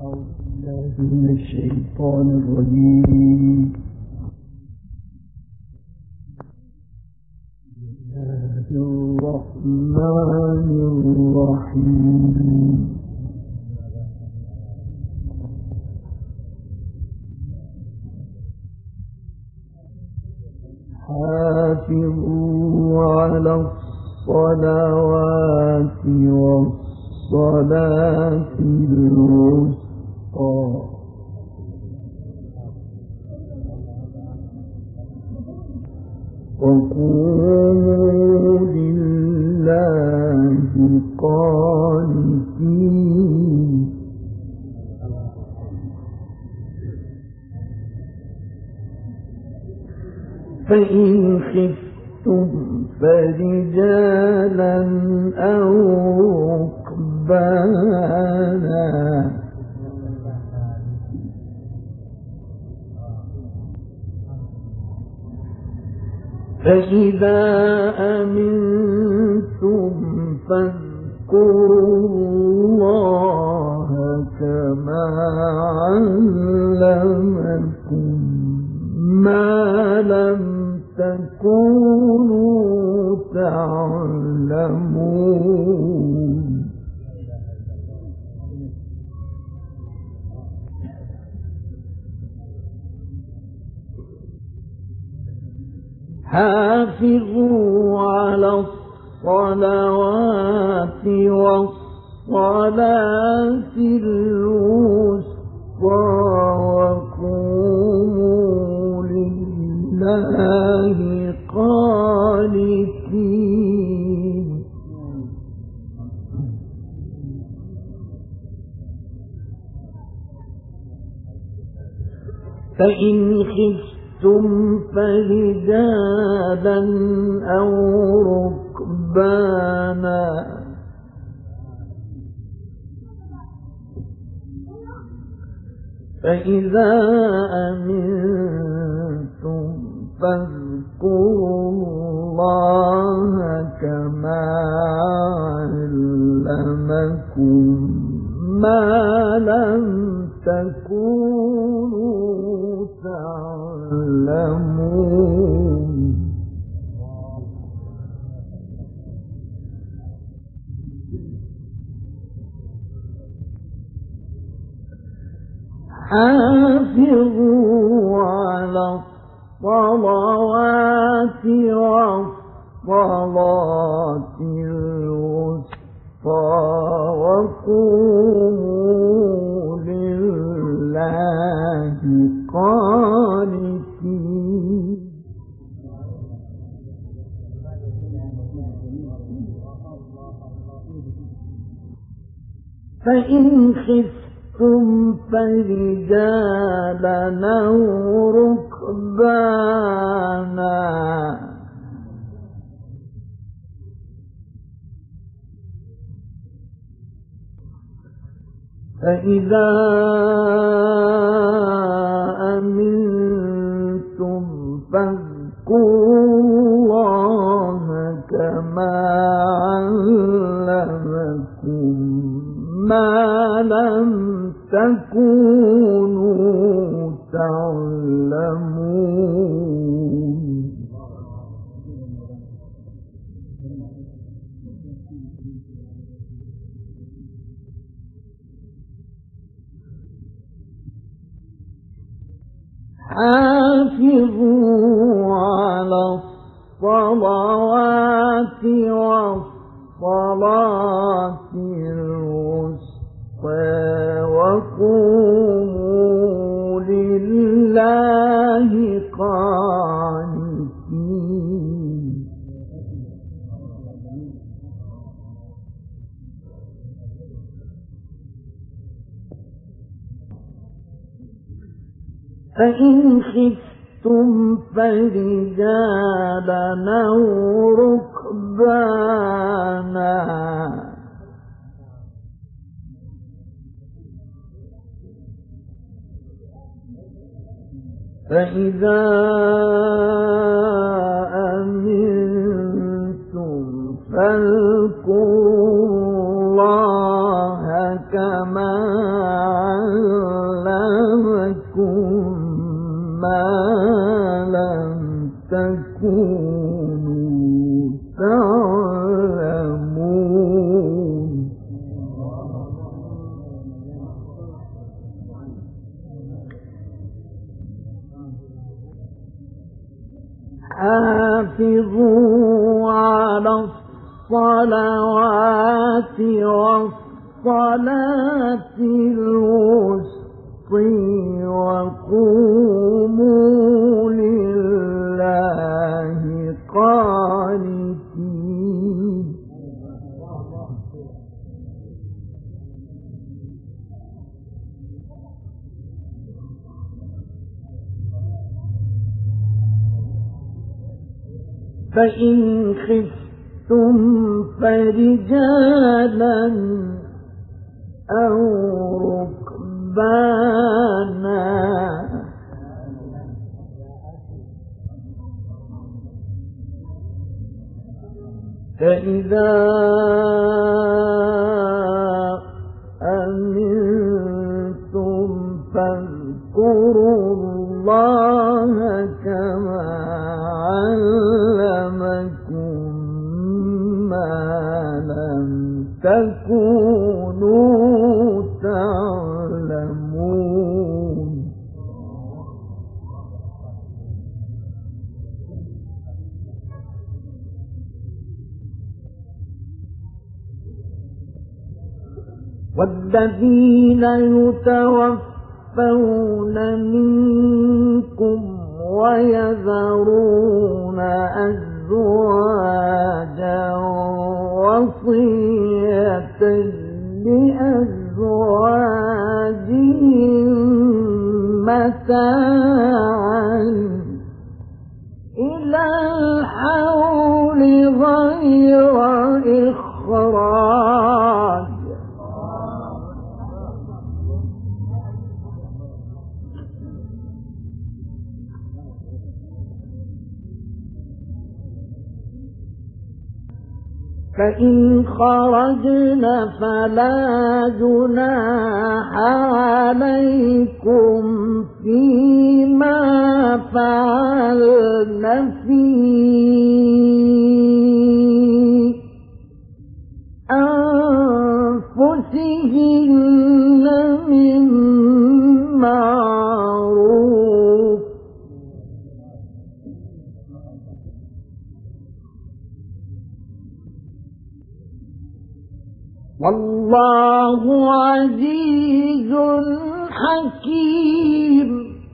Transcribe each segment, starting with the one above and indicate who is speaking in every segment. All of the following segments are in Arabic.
Speaker 1: أعوذ بالله من الشيطان الرجيم. بسم الله الرحمن الرحيم. حافظوا على الصلوات والصلاة الوسطى وقوموا لله قانتين. فإن خفتم فرجالا أو ركبانا فإذا أمنتم فاذكروا الله كما علمكم ما لم تكونوا تعلمون. حافظوا على الصلوات والصلاة الوسطى وقوموا لله قانتين. فإن خفتم فرجالا أو ركبانا فإذا أمنتم فاذكروا الله كما علمكم ما لم تكونوا تعلمون. حافظوا على الصلوات والصلاة الوسطى وقوموا لله قانتين. فإن خفتم فرجالا أو ركبانا فإذا أمنتم فاذكروا الله كما علمكم ما لم تكونوا تعلمون. حافظوا على الصلوات والصلاة الوسطى وقوموا لله قانتين. فإن خفتم فرجالا أو ركبانا فإذا أمنتم فاذكروا الله كما علمكم ما لم تكونوا تعلمون حافظوا على الصلوات والصلاة الوسطى وقوموا لله قانتين فإن خفتم فرجالا أو ركبانا فإذا أمنتم فاذكروا الله كما علمكم ما لم تكونوا تعلمون والذين يتوفون منكم ويذرون أزواجا وصية لأزواجهم متاعا إلى الحول غير إخراج فإن خرجن فلا جناح عليكم فيما فعلن في أنفسهن من معروف والله عزيز حكيم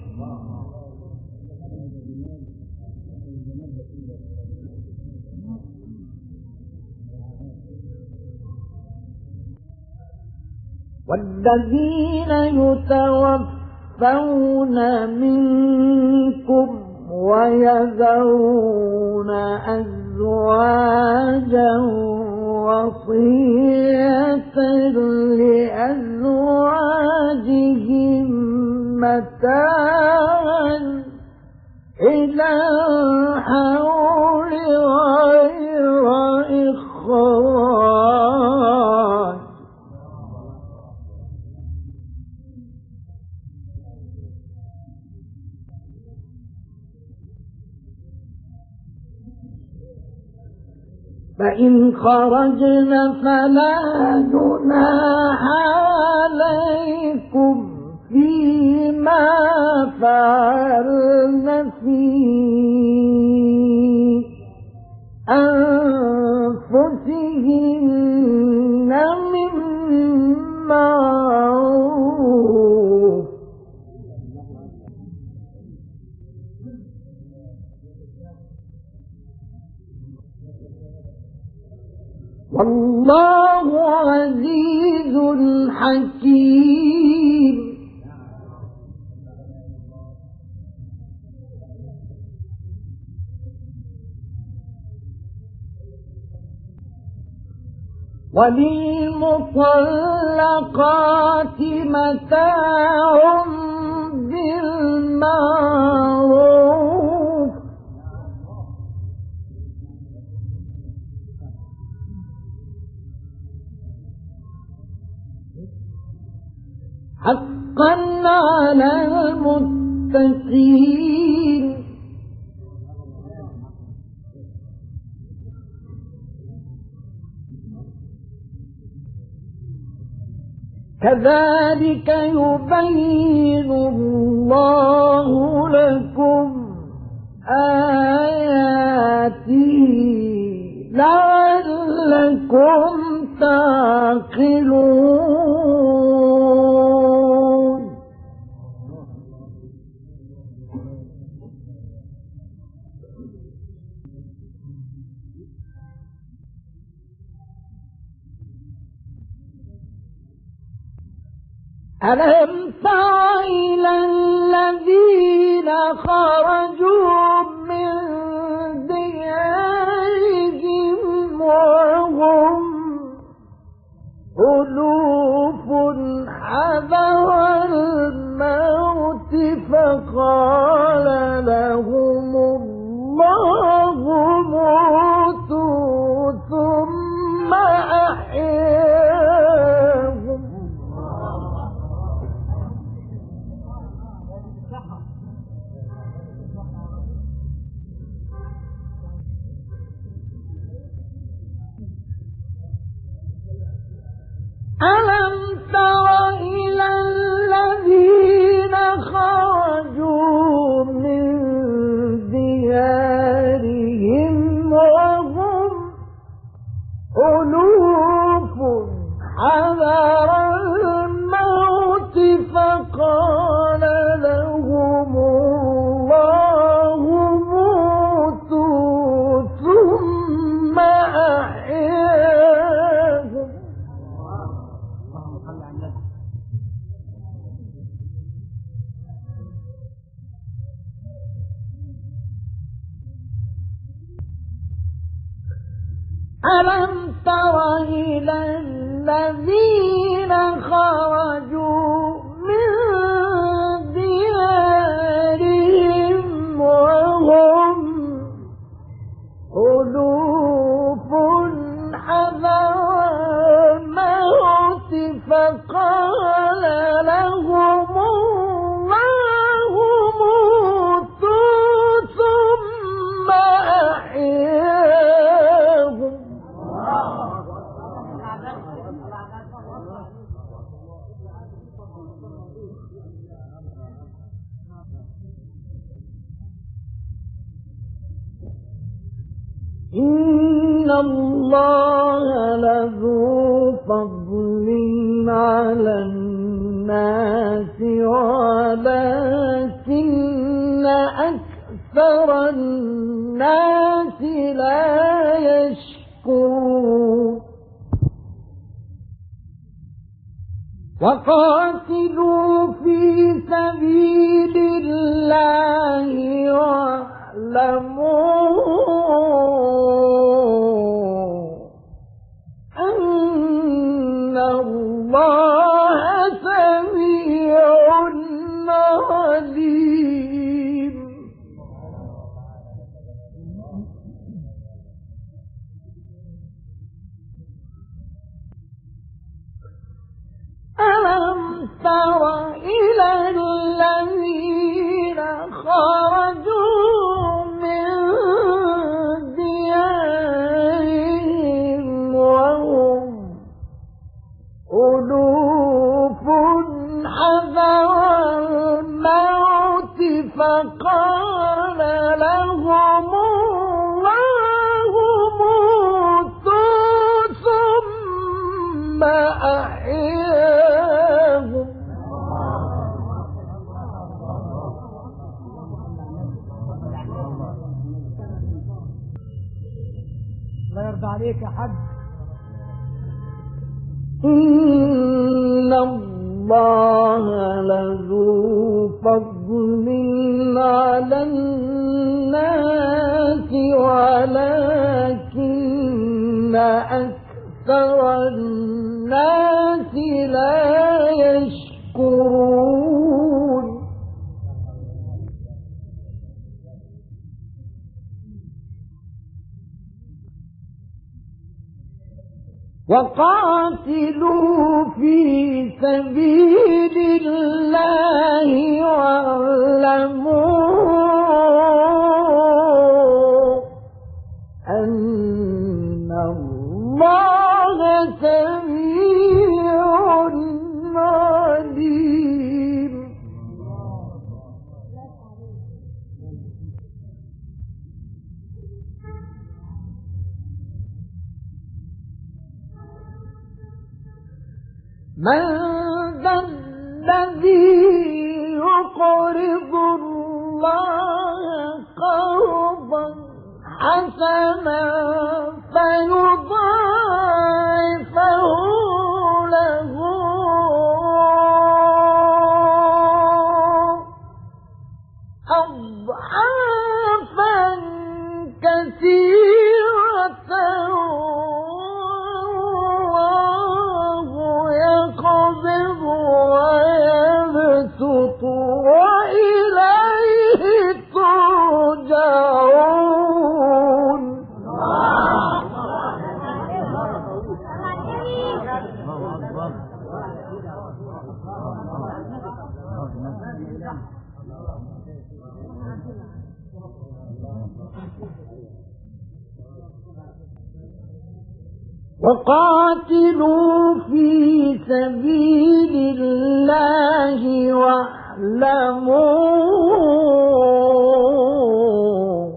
Speaker 1: والذين يتوفون منكم ويذرون أزواجا وصية لأزواجهم متاعا إلى الحول غير إخراج فإن خرجن فلا جناح عليكم فيما فعلن في أنفسهن من معروف والله عزيز حكيم وللمطلقات متاع بالمعروف حقا على المتقين. كذلك يبين الله لكم آياته لعلكم تعقلون. ألم تر إلى الذين خرجوا من ديارهم وهم ألوف حذر الموت فقال لهم الله موتوا ثم أحياهم. ألم تر إلى الذين خرجوا من ديارهم وهم ألوف حذر الموت فقال لهم الله موتوا ثم أحياهم. ألم تر إلى الذين خرجوا من ديارهم وهم ألوف حذر الموت فقال لهم الله موتوا ثم أحياهم. إن الله لذو فضل على الناس ولكن أكثر الناس لا يشكرون. وقاتلوا في سبيل الله واعلموا أن الله سميع عليم. ألم تر إلى الذين خرجوا من ديارهم وهم ألوف حذر الموت فقال لهم الله موتوا ثم أحياهم.
Speaker 2: الله يرضى عليك يا حاج.
Speaker 1: إن الله لذو فضل على الناس ولكن أكثر الناس لا يشكرون. وقاتلوا في سبيل الله واعلموا أن الله سميع عليم. من ذا الذي يقرض الله قرضا حسنا فيضاعفه له أضعافا كثيرة يقبض ويبسط وإليه ترجعون. وقاتلوا في سبيل الله واعلموا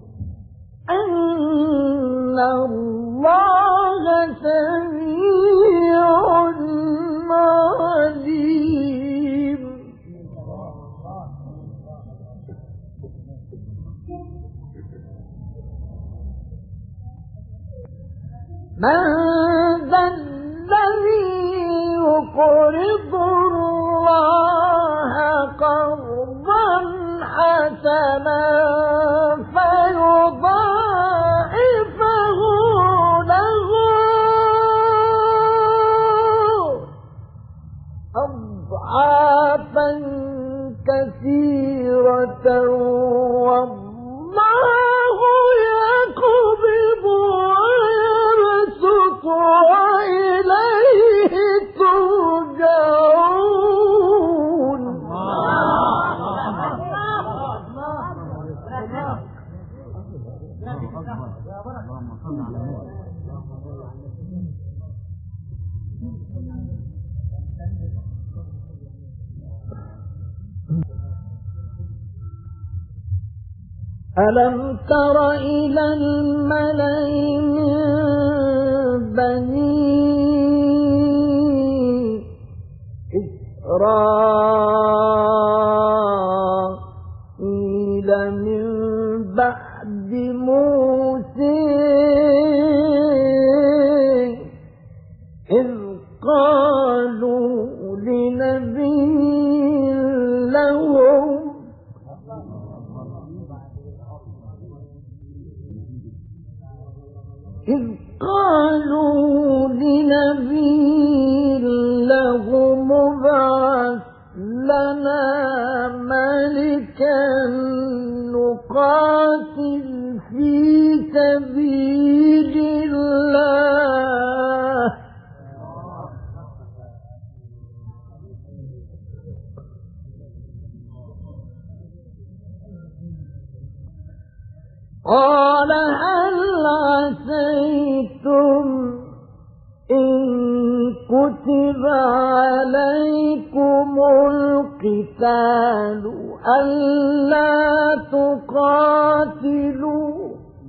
Speaker 1: أن الله سميع عليم. من ذا الذي يقرض الله قرضا حسنا فيضاعفه له أضعافا كثيرة والله يقبض وإليه ترجعون. ألم تر إلى الملأ من بني إسرائيل من بعد موسى إذ قالوا لنبي لهم ابعث لنا ملكا نقاتل في سبيل الله قال هل عسيتم إن كتب عليكم القتال ألا تقاتلوا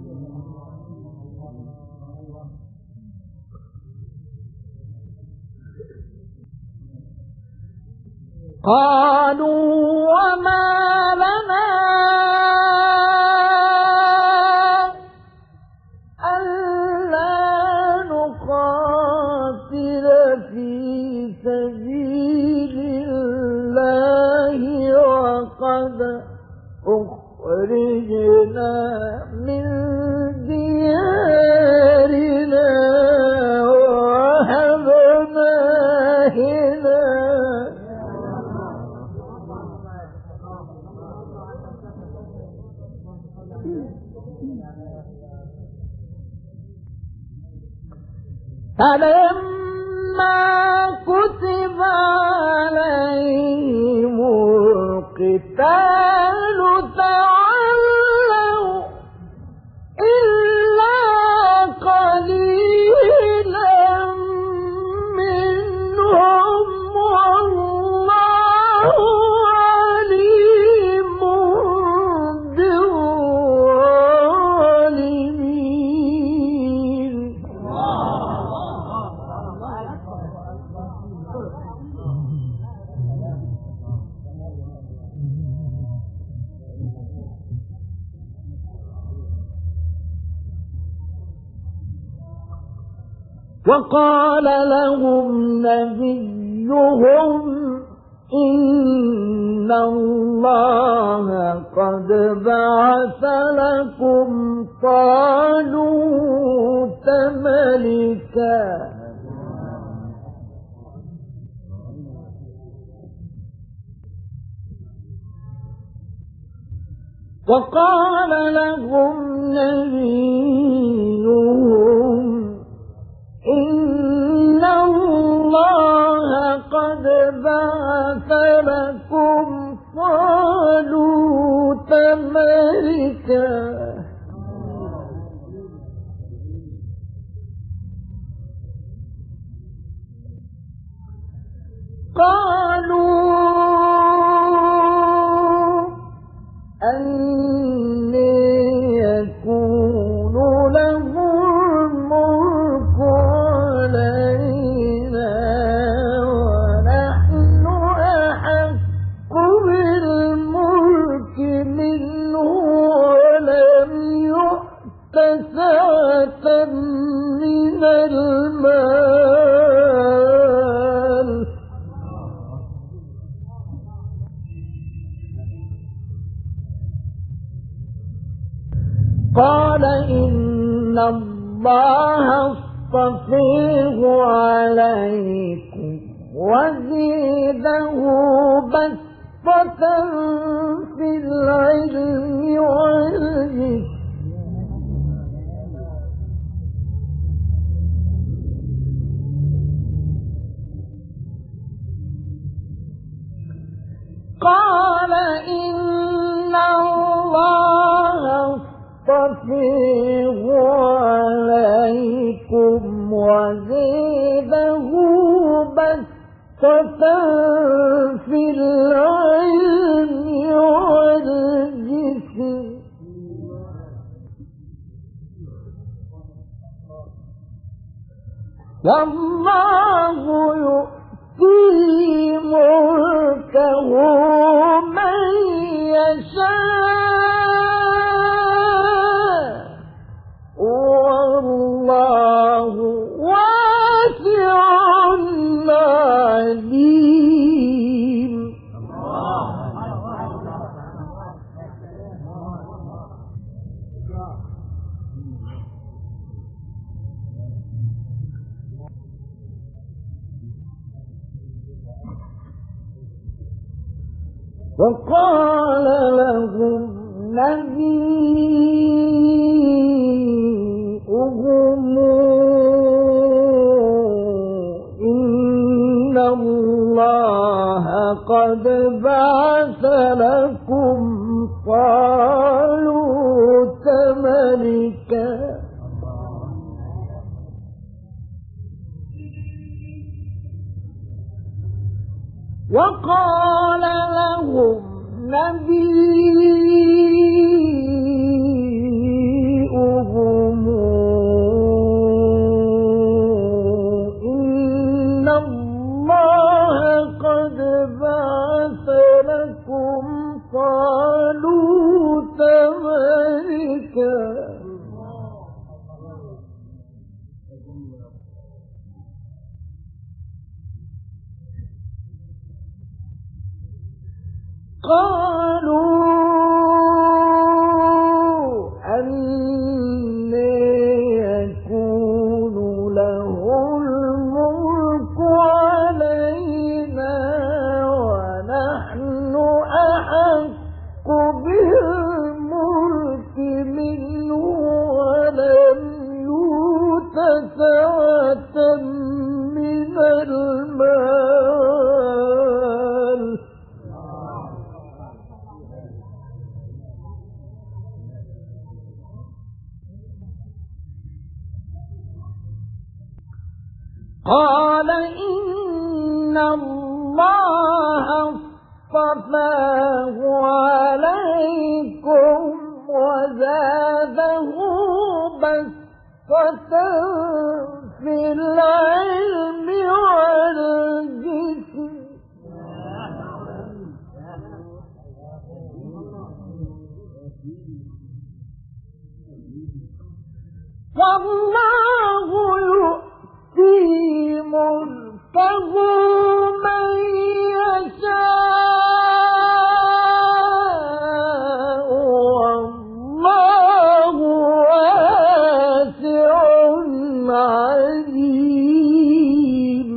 Speaker 1: قالوا وما لنا في سبيل الله وقد أخرجنا من ديارنا وأبنائنا فلما كتب عليهم القتال تولوا إلا قليلا منهم والله عليم بالظالمين. وقال لهم نبيهم إن الله قد بعث لكم طالوت ملكا وقال لهم نبيهم إن الله قد بعث لكم طالوت ملكا قالوا أنى يكون له الملك علينا ونحن أحق بالملك منه ولم يؤت سعة من المال. قال إن الله اصطفيه عليكم وزيده بسطة في العلم والجسم قال إن الله اصطفيه عليكم وزيده بسطة في العلم والجسم والله يؤتي ملكه من يشاء والله واسع عليم. وقال لهم نبيهم إن الله قد بعث لكم طالوت ملكا وقال لهم نبيهم إن الله قد بعث لكم طالوت ملكا قالوا أنى يكون له الملك علينا ونحن أحق بالملك منه ولم يؤت سعة قال إن الله اصطفاه عليكم وزاده بسطة في العلم والجسم والله يؤتي ملكه من يشاء والله واسع عليم.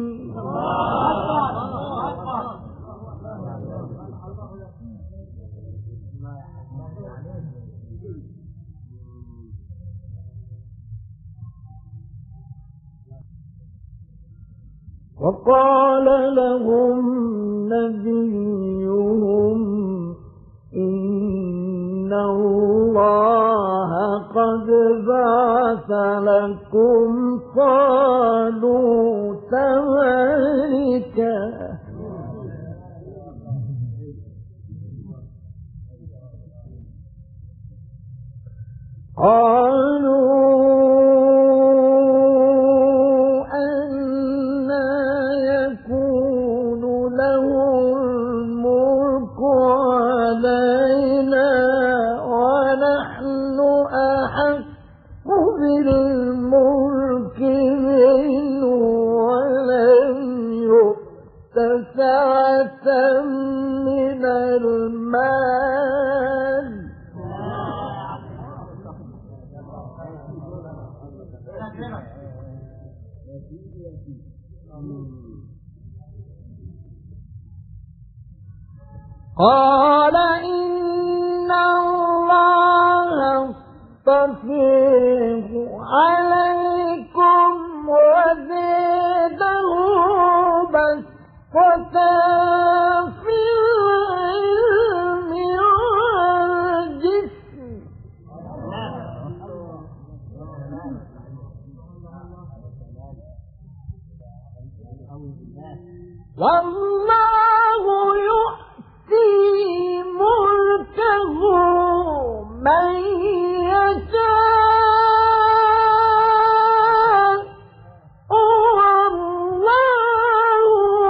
Speaker 1: وقال لهم نبيهم إن الله قد بعث لكم طالوت ملكا قالوا بالملك منه ولم يؤت سعة من المال قال إن الله اصطفاه عليكم وزاده بسطة في العلم والجسم والله يؤتي ملكه من يشاء والله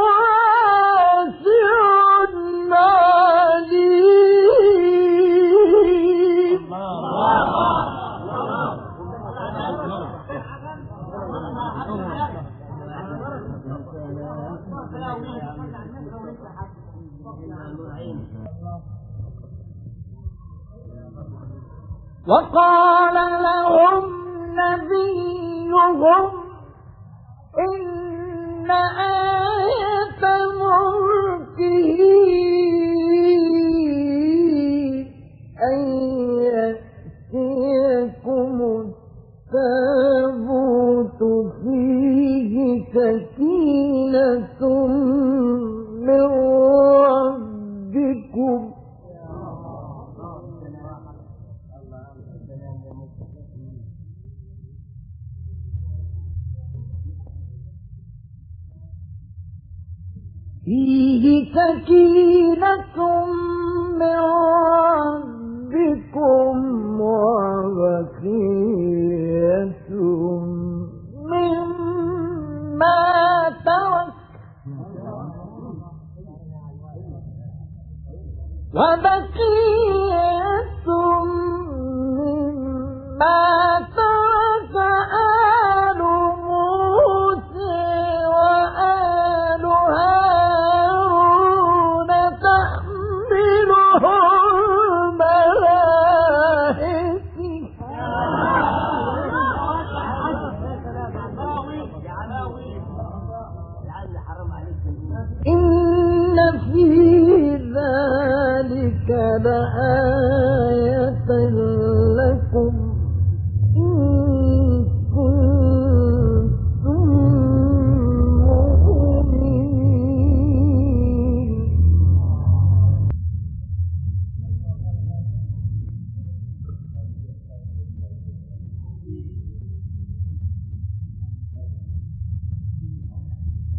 Speaker 1: واسع عليم. وقال لهم نبيهم إن آية ملكه أن يأتيكم التابوت فيه سكينة من ربكم فيه سكينة من ربكم وبقية مما ترك آل موسى وآل هارون تحمله الملائكة إن في ذلك لآية لكم إن كنتم مؤمنين.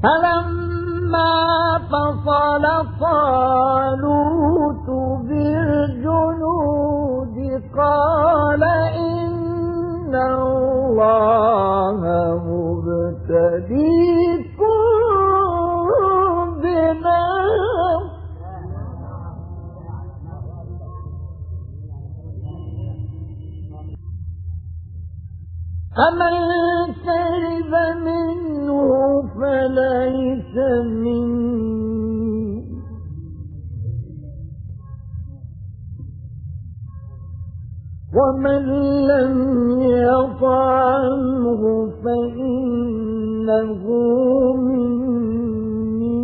Speaker 1: فلما فصل طالوت بالجنود قال إن الله مبتليكم بنار فمن شرب منه فليس مني ومن لم يطعمه فإنه مني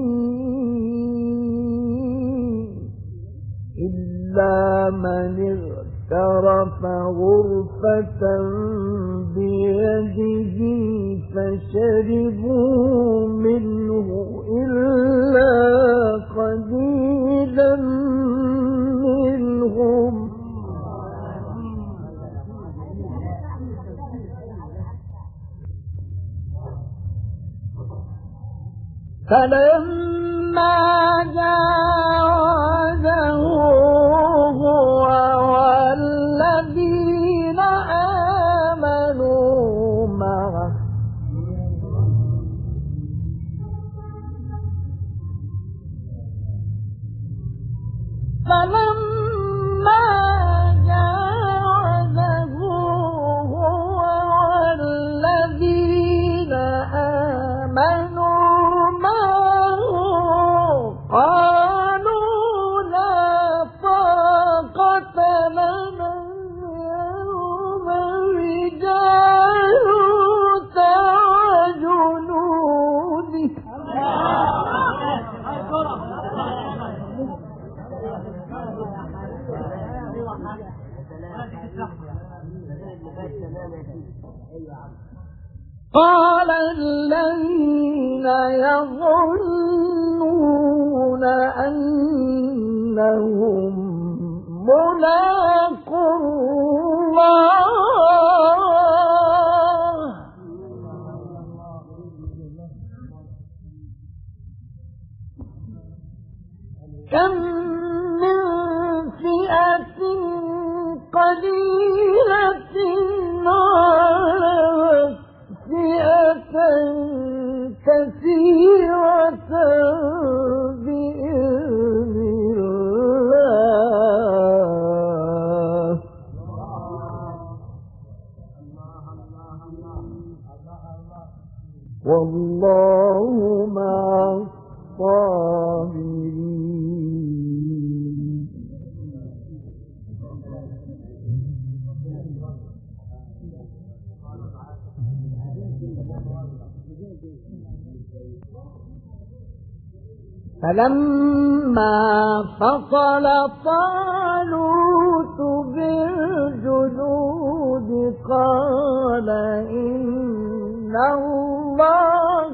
Speaker 1: إلا من اغترف غرفة بيده فشربوا منه إلا قليلا منهم فلما جاوزه هو والذين آمنوا معه فلما جاوزه هو والذين آمنوا قالوا لا طاقة لنا اليوم بجالوت وجنوده قال الذين يظنون أنهم ملاقو الله كم من فئة قليلة غلبت فئة كثيرة بإذن الله والله مع الصابرين فلما فصل طالوت بالجنود قال إن الله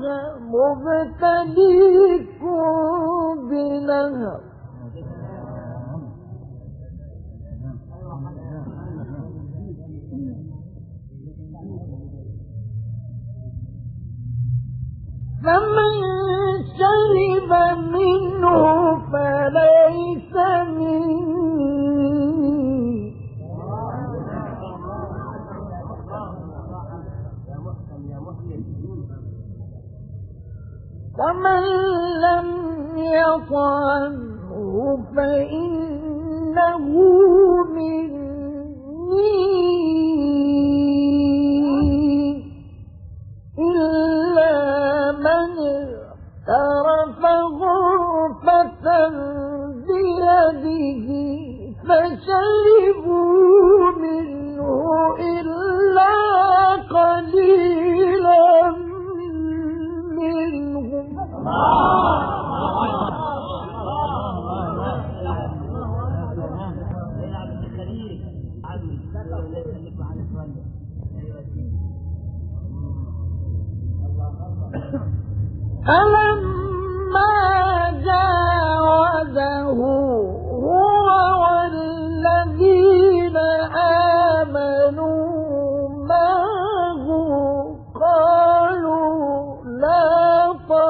Speaker 1: مبتليكم بنهر فمن شرب منه فليس مني ومن لم يطعمه فإنه مني إلا من اغترف غرفة بيده فشربوا منه إلا قليلا منهم فلما جاوزه هو والذين آمنوا معه قالوا لا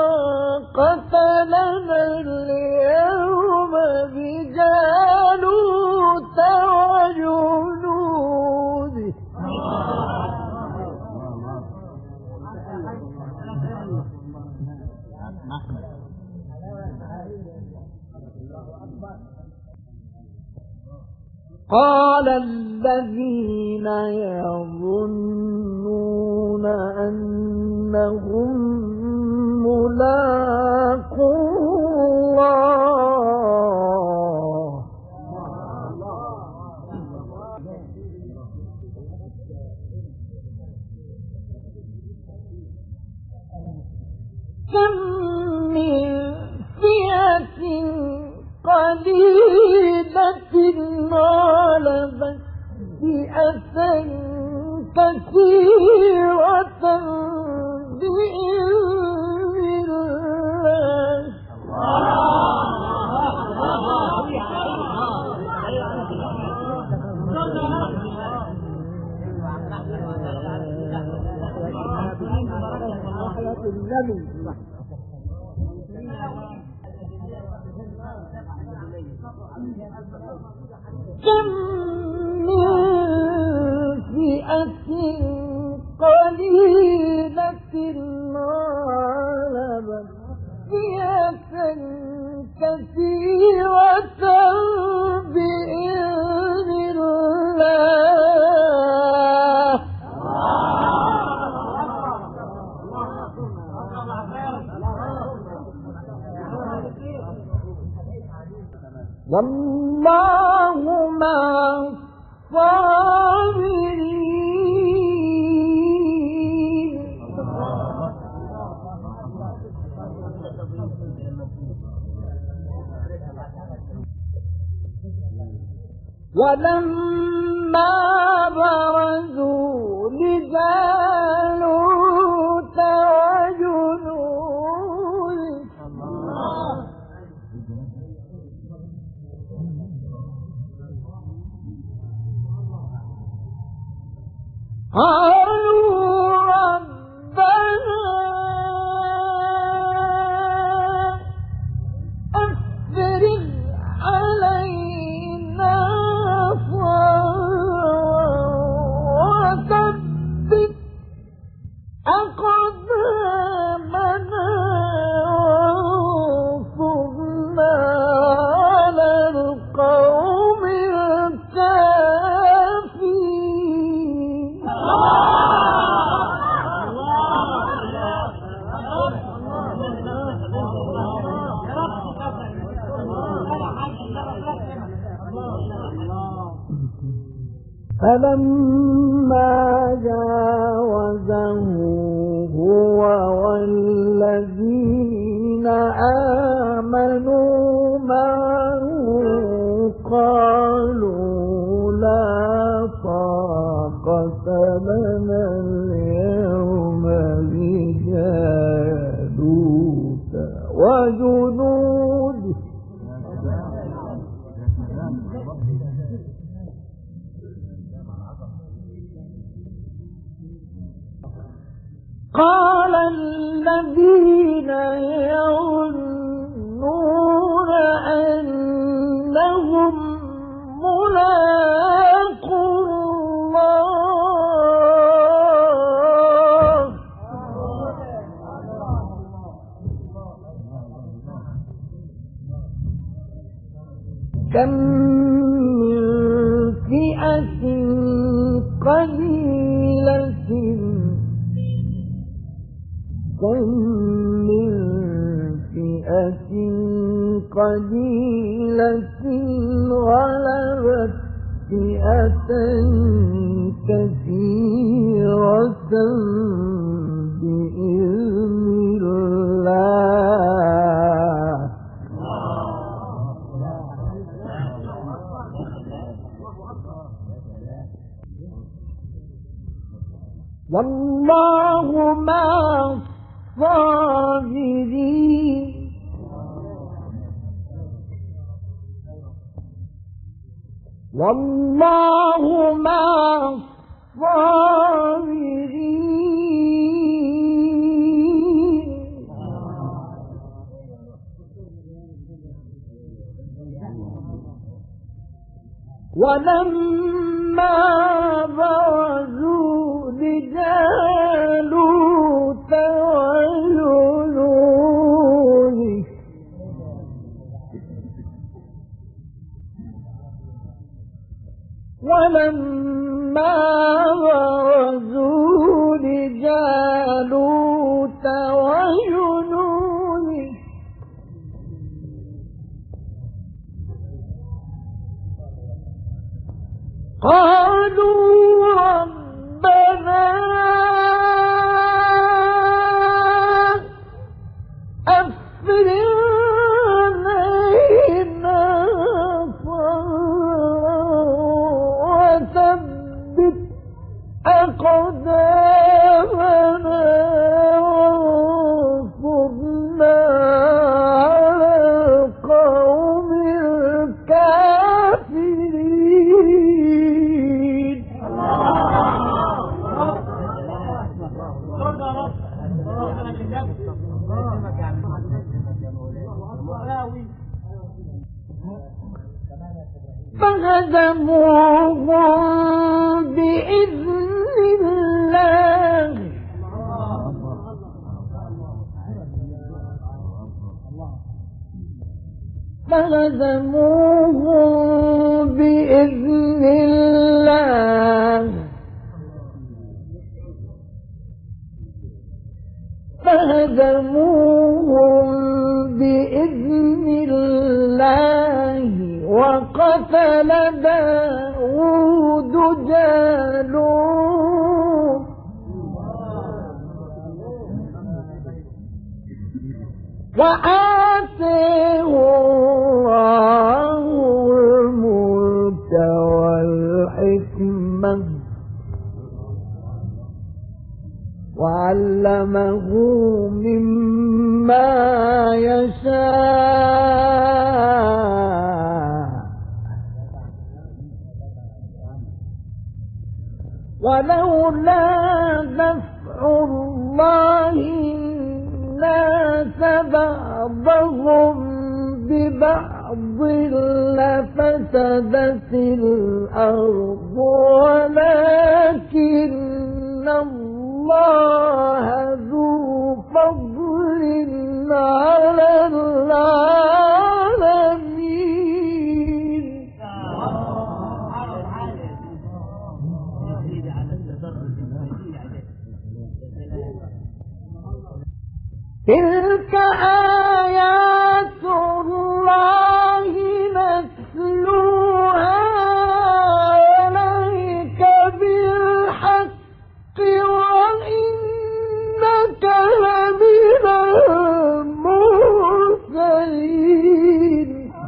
Speaker 1: قال الذين يظنون أنهم ملاقو الله كم من فئة قليلة غلبت فئة كثيرة بإذن الله. كم من فئة قليلة غلبت فئة كثيرة بإذن الله والله مع الصابرين ولما برزوا لجالوت وجنوده قالوا ربنا أفرغ علينا صبرا وثبت أقدامنا وانصرنا على القوم الكافرين فلما جاوزه هو والذين آمنوا معه قالوا لا طاقة لنا اليوم بجالوت وجنوده قال الذين يظنون أنهم ملاقو الله كم من فئة قليلة كم من فئة قليلة غلبت فئة كثيرة بإذن الله والله مع الصابرين والله مع الصابرين ولما برزوا لجالوت وجنوده ولما برزوا لجالوت وجنوده قالوا ربنا أفرغ علينا وثبت أقدامنا وانصرنا على القوم الكافرين. فهزموهم بإذن الله بإذن الله وقتل داود جالوت وآتيه الله الملك والحكمة وعلمه مما يشاء ولولا دفع الله الناس بعضهم ببعض لفسدت الأرض ولكن الله ذو فضل على العالمين. تلك آيات الله نتلوها عليك بالحق وإنك لمن المرسلين.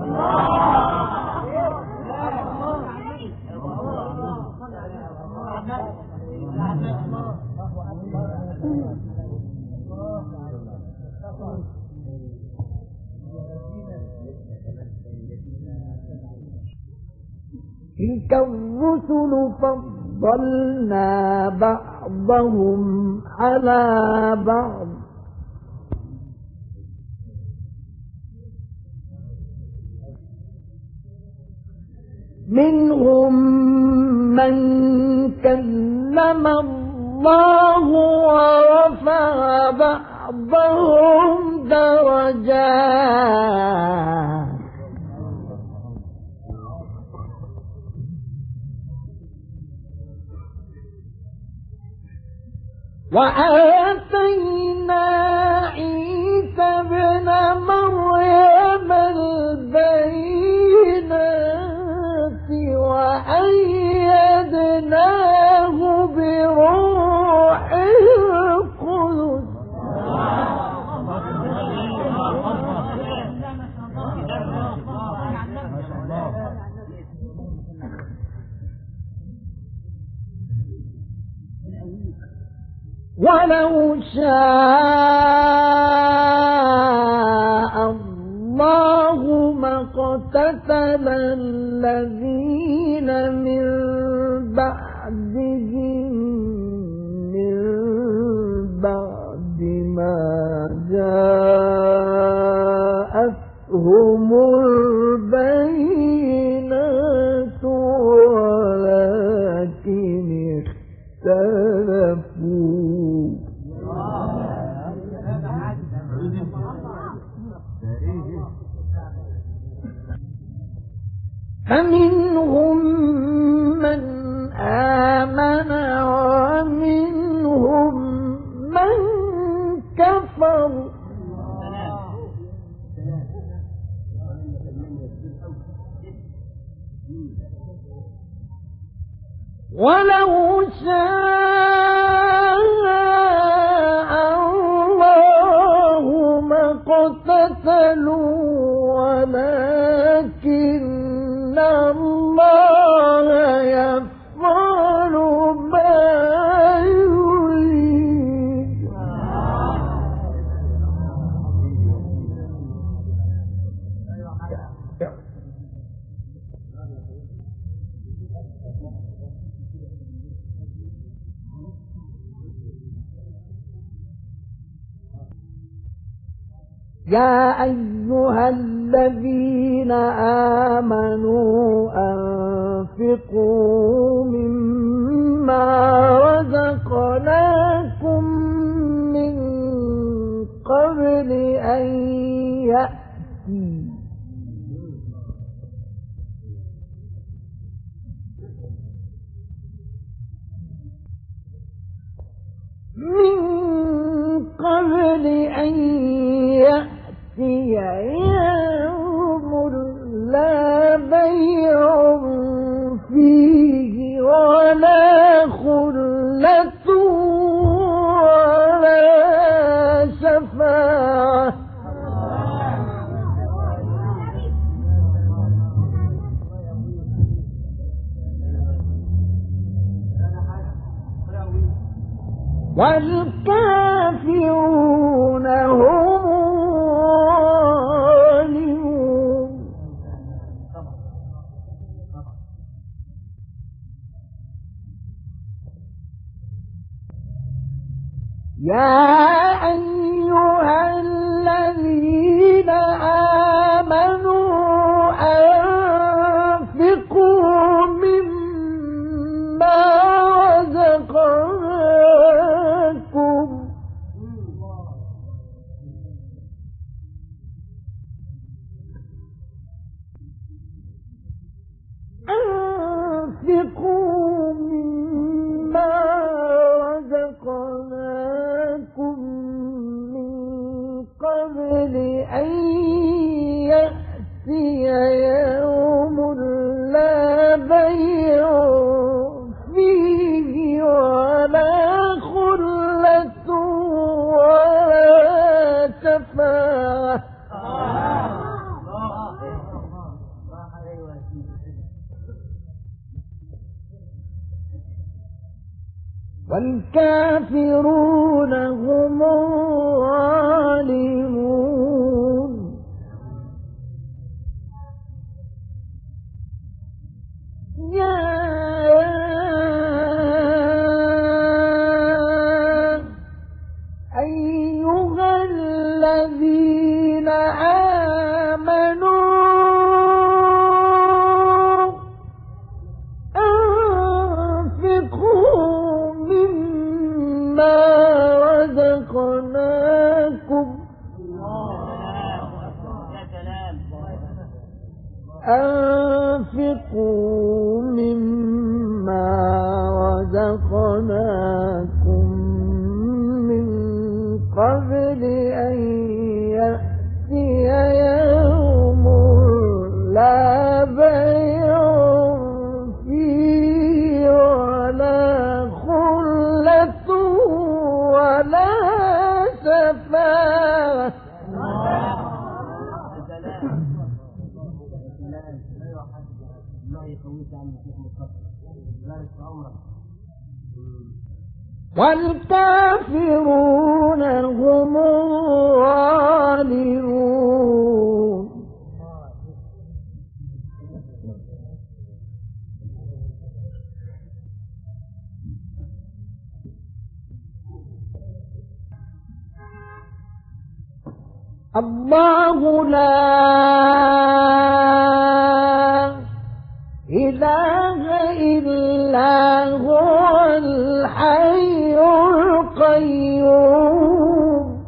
Speaker 1: تلك الرسل فضلنا بعضهم على بعض منهم من كلم الله ورفع بعضهم درجات وآتينا عيسى ابن مريم البينات وأيدناه بروح القدس ولو شاء الله ما اقتتل الذين من بعدهم من بعد ما جاءتهم البينات ولكن اختلفوا فمنهم من ولو شاء الله ما اقتتلوا ولكن الله يفعل ما يريد. يا أيها الذين آمنوا أنفقوا مما رزقناكم من قبل أن يأتي يوم لا بيع فيه ولا خلة ولا شفاعة. والكافرون هم الظالمون. يا أيها الذين آمنوا أنفقوا مما رزقناكم من قبل أن يأتي يوم لا بيع فيه ولا خلة ولا شفاعة. والكافرون هم الظالمون. يا أيها الذين آمنوا أنفقوا مما رزقناكم من قبل أن يأتي يوم لا بيع فيه ولا خلة ولا شفاعة. والكافرون هم الظالمون. الله لا إله إلا هو الحي القيوم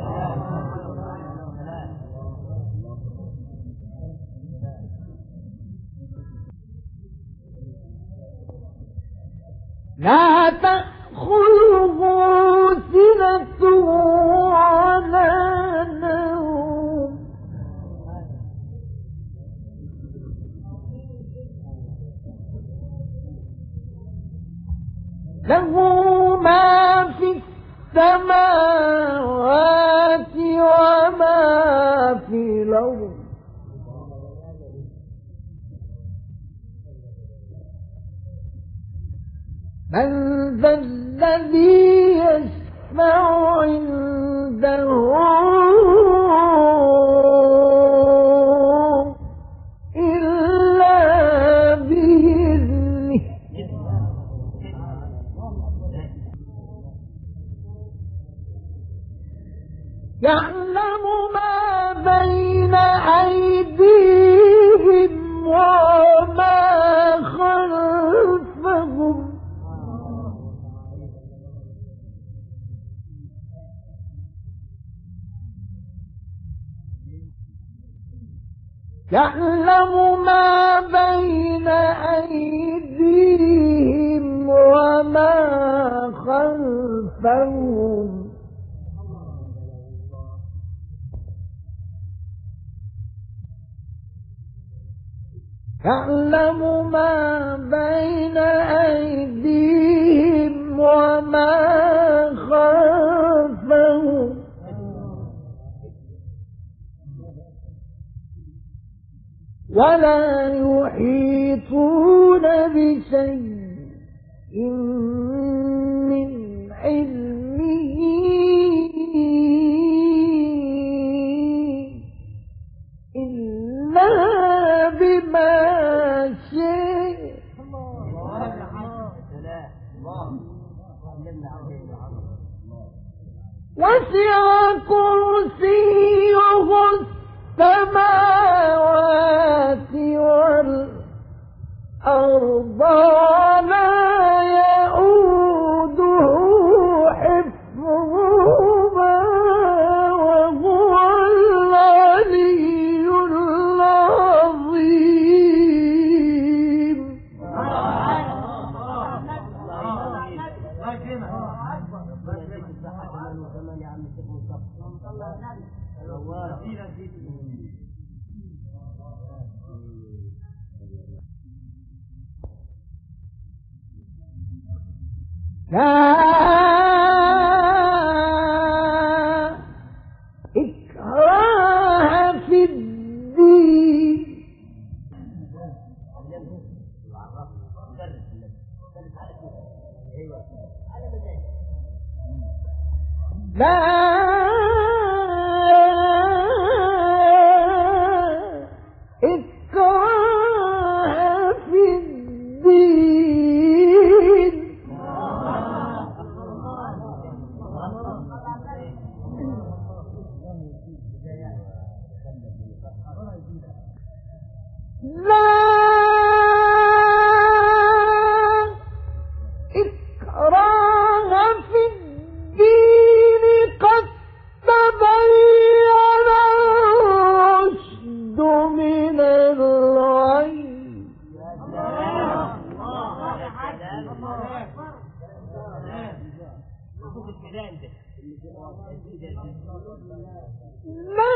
Speaker 1: لا تأخذه سنة ولا نوم له ما في السماوات وما في الأرض من ذا الذي يشفع عنده إلا بإذنه يعلم ما بين أيديهم وما خلفهم يعلم ما بين أيديهم وما خلفهم يعلم ما بين أيديهم وما خلفهم ولا يحيطون بشيء من علمه إلا بما شاء وسع كرسيه السماوات والأرض ولا يؤوده حفظهما وهو العلي العظيم لا إكراه في الدين لا إكراه في الدين لا إكراه في الدين قد تبين الرشد من الغي لا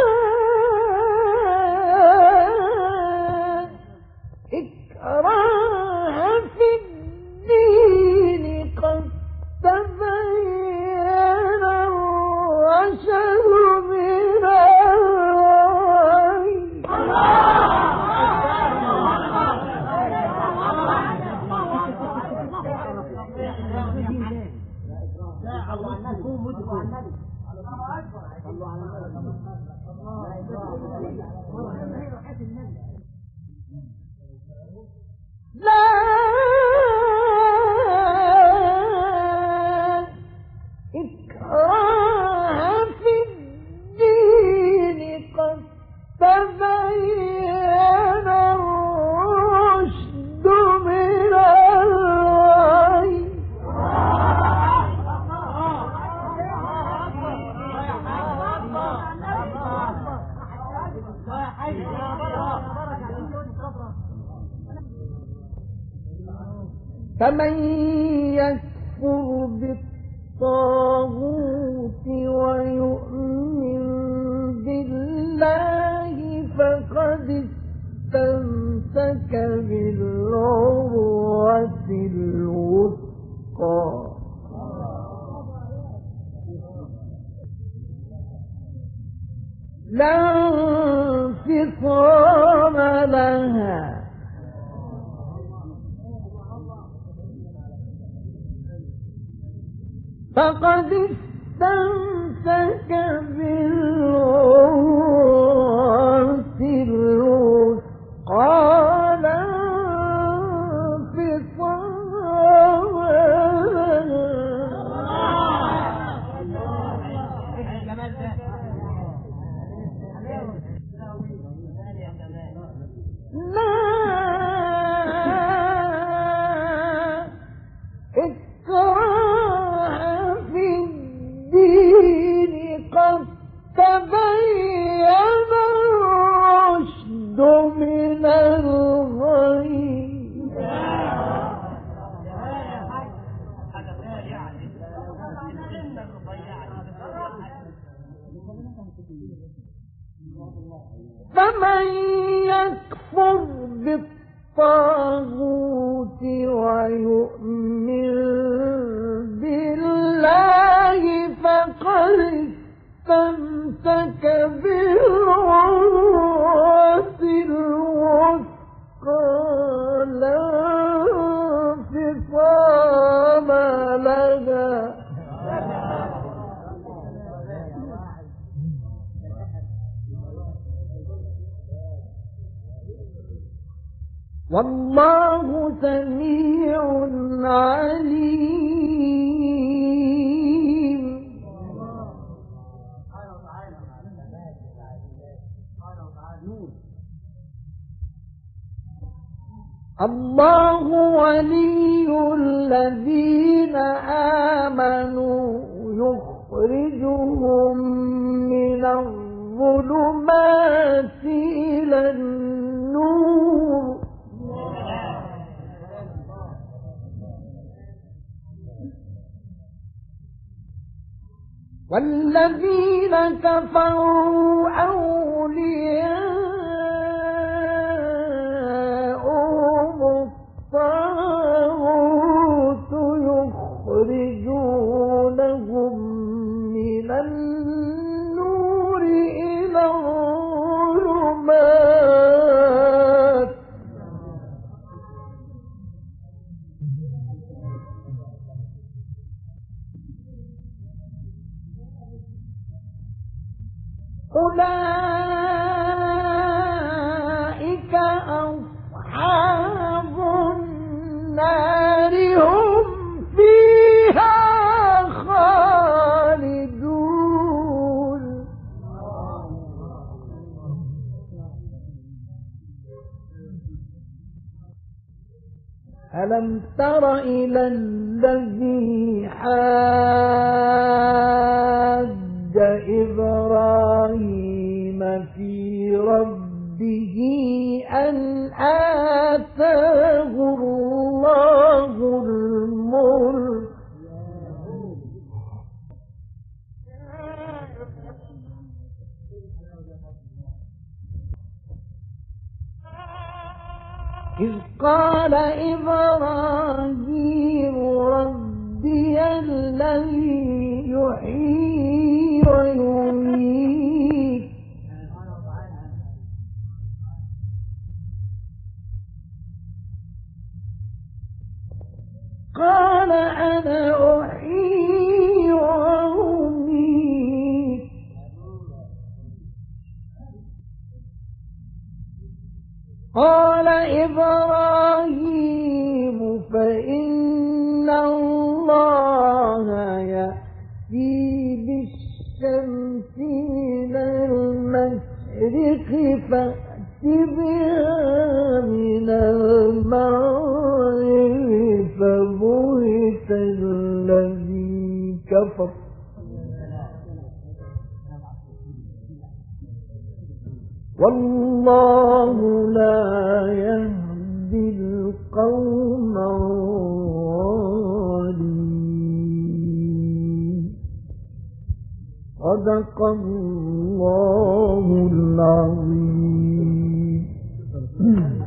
Speaker 1: إكراه في الدين قد تبين الرشد من الغي لا إكراه في الدين قد تبين الرشد من الغي فمن يكفر بالطاغوت ويؤمن بالله فقد استمسك بالعروة الوثقى الوثقى لا انفصام لها فقد استمسك بالعروة الوثقى لا انفصام لا إكراه في الدين قد تبين الرشد من الغي فمن يكفر بالطاغوت ويؤمن بالله فقد استمسك بالعروة الوثقى لا انفصام لها والله سميع عليم الله ولي الذين آمنوا يخرجهم من الظلمات إلى النور والذين كفروا أولياءهم الطاغوت يخرجونهم من النور إلى الظلمات أولئك أصحاب النار هم فيها خالدون ألم تر إلى الذي حاج إبراهيم في ربه أن آتاه الله الملك إذ قال إبراهيم ربي الذي يحيي ويميت قال أنا أحيي وأميت قال إبراهيم فإن الله يأتي بالشمس من المشرق فأت بها من المغرب فبهت الذي كفر والله لا يهدي القوم الظالمين صدق الله العظيم.